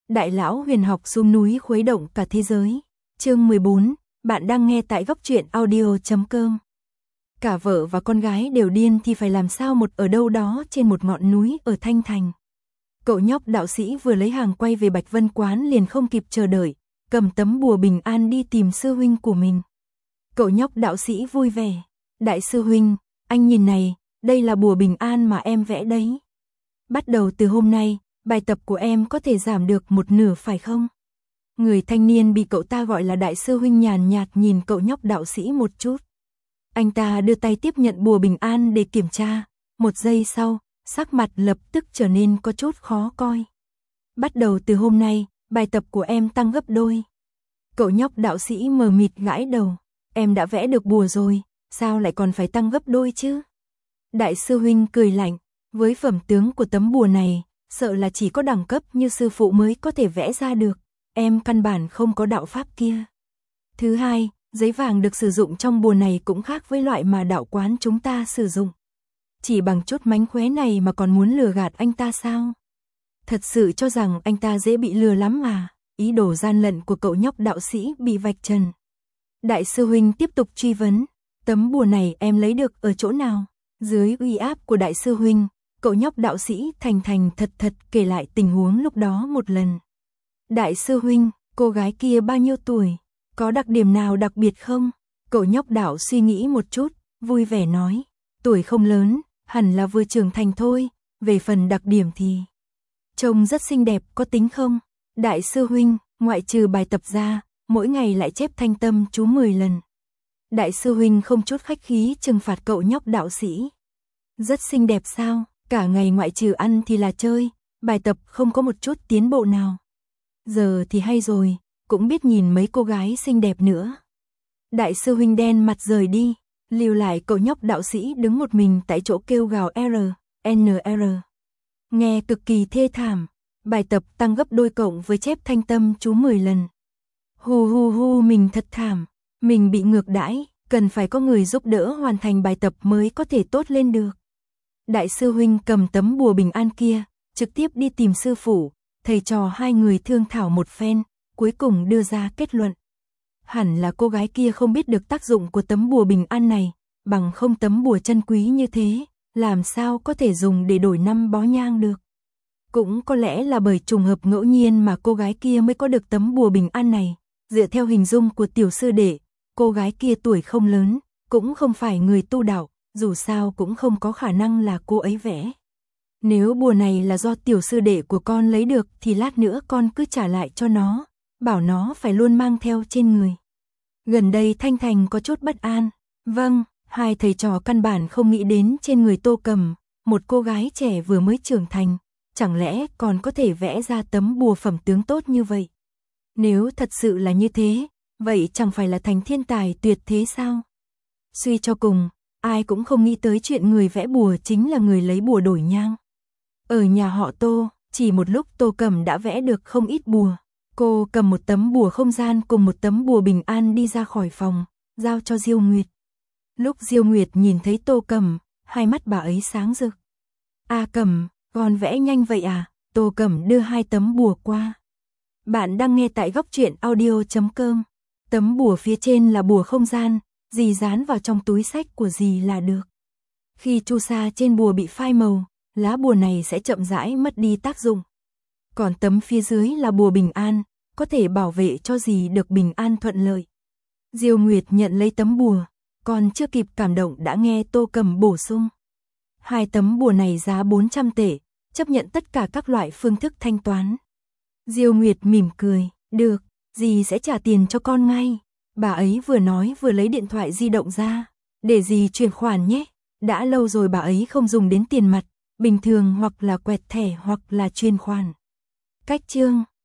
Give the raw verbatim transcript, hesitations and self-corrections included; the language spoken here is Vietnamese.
Đại lão huyền học xuống núi khuấy động cả thế giới. Chương mười bốn, bạn đang nghe tại góc truyện audio chấm com. Cả vợ và con gái đều điên thì phải làm sao một ở đâu đó trên một ngọn núi ở Thanh Thành. Cậu nhóc đạo sĩ vừa lấy hàng quay về Bạch Vân Quán liền không kịp chờ đợi, cầm tấm bùa bình an đi tìm sư huynh của mình. Cậu nhóc đạo sĩ vui vẻ. Đại sư huynh, anh nhìn này, đây là bùa bình an mà em vẽ đấy. Bắt đầu từ hôm nay, bài tập của em có thể giảm được một nửa phải không? Người thanh niên bị cậu ta gọi là đại sư huynh nhàn nhạt nhìn cậu nhóc đạo sĩ một chút. Anh ta đưa tay tiếp nhận bùa bình an để kiểm tra. Một giây sau, sắc mặt lập tức trở nên có chút khó coi. Bắt đầu từ hôm nay, bài tập của em tăng gấp đôi. Cậu nhóc đạo sĩ mờ mịt gãi đầu. Em đã vẽ được bùa rồi, sao lại còn phải tăng gấp đôi chứ? Đại sư huynh cười lạnh. Với phẩm tướng của tấm bùa này, sợ là chỉ có đẳng cấp như sư phụ mới có thể vẽ ra được. Em căn bản không có đạo pháp kia. Thứ hai, giấy vàng được sử dụng trong bùa này cũng khác với loại mà đạo quán chúng ta sử dụng. Chỉ bằng chút mánh khóe này mà còn muốn lừa gạt anh ta sao? Thật sự cho rằng anh ta dễ bị lừa lắm à? Ý đồ gian lận của cậu nhóc đạo sĩ bị vạch trần. Đại sư huynh tiếp tục truy vấn. Tấm bùa này em lấy được ở chỗ nào? Dưới uy áp của đại sư huynh, cậu nhóc đạo sĩ thành thành thật thật kể lại tình huống lúc đó một lần. Đại sư huynh, cô gái kia bao nhiêu tuổi? Có đặc điểm nào đặc biệt không? Cậu nhóc đạo suy nghĩ một chút, vui vẻ nói. Tuổi không lớn, hẳn là vừa trưởng thành thôi. Về phần đặc điểm thì trông rất xinh đẹp, có tính không? Đại sư huynh, ngoại trừ bài tập ra, mỗi ngày lại chép thanh tâm chú mười lần. Đại sư huynh không chút khách khí trừng phạt cậu nhóc đạo sĩ. Rất xinh đẹp sao? Cả ngày ngoại trừ ăn thì là chơi, bài tập không có một chút tiến bộ nào. Giờ thì hay rồi, cũng biết nhìn mấy cô gái xinh đẹp nữa. Đại sư huynh đen mặt rời đi, lưu lại cậu nhóc đạo sĩ đứng một mình tại chỗ kêu gào R, N R. Nghe cực kỳ thê thảm, bài tập tăng gấp đôi cộng với chép thanh tâm chú mười lần. Hu hu hu, mình thật thảm, mình bị ngược đãi, cần phải có người giúp đỡ hoàn thành bài tập mới có thể tốt lên được. Đại sư huynh cầm tấm bùa bình an kia, trực tiếp đi tìm sư phụ, thầy trò hai người thương thảo một phen, cuối cùng đưa ra kết luận. Hẳn là cô gái kia không biết được tác dụng của tấm bùa bình an này, bằng không tấm bùa chân quý như thế, làm sao có thể dùng để đổi năm bó nhang được. Cũng có lẽ là bởi trùng hợp ngẫu nhiên mà cô gái kia mới có được tấm bùa bình an này. Dựa theo hình dung của tiểu sư đệ, cô gái kia tuổi không lớn, cũng không phải người tu đạo, dù sao cũng không có khả năng là cô ấy vẽ. Nếu bùa này là do tiểu sư đệ của con lấy được thì lát nữa con cứ trả lại cho nó, bảo nó phải luôn mang theo trên người. Gần đây Thanh Thành có chút bất an. Vâng, hai thầy trò căn bản không nghĩ đến trên người Tô Cầm, một cô gái trẻ vừa mới trưởng thành, chẳng lẽ còn có thể vẽ ra tấm bùa phẩm tướng tốt như vậy? Nếu thật sự là như thế, vậy chẳng phải là thành thiên tài tuyệt thế sao? Suy cho cùng, ai cũng không nghĩ tới chuyện người vẽ bùa chính là người lấy bùa đổi nhang. Ở nhà họ Tô, chỉ một lúc Tô Cầm đã vẽ được không ít bùa. Cô cầm một tấm bùa không gian cùng một tấm bùa bình an đi ra khỏi phòng, giao cho Diêu Nguyệt. Lúc Diêu Nguyệt nhìn thấy Tô Cầm, hai mắt bà ấy sáng rực. A Cầm, con vẽ nhanh vậy à? Tô Cầm đưa hai tấm bùa qua. Bạn đang nghe tại góc truyện audio chấm com. Tấm bùa phía trên là bùa không gian, dì dán vào trong túi sách của dì là được. Khi chu sa trên bùa bị phai màu, lá bùa này sẽ chậm rãi mất đi tác dụng. Còn tấm phía dưới là bùa bình an, có thể bảo vệ cho dì được bình an thuận lợi. Diêu Nguyệt nhận lấy tấm bùa, còn chưa kịp cảm động đã nghe Tô Cầm bổ sung. Hai tấm bùa này giá bốn trăm tệ, chấp nhận tất cả các loại phương thức thanh toán. Diêu Nguyệt mỉm cười, được, dì sẽ trả tiền cho con ngay. Bà ấy vừa nói vừa lấy điện thoại di động ra, để dì chuyển khoản nhé. Đã lâu rồi bà ấy không dùng đến tiền mặt, bình thường hoặc là quẹt thẻ hoặc là chuyển khoản. Cách chương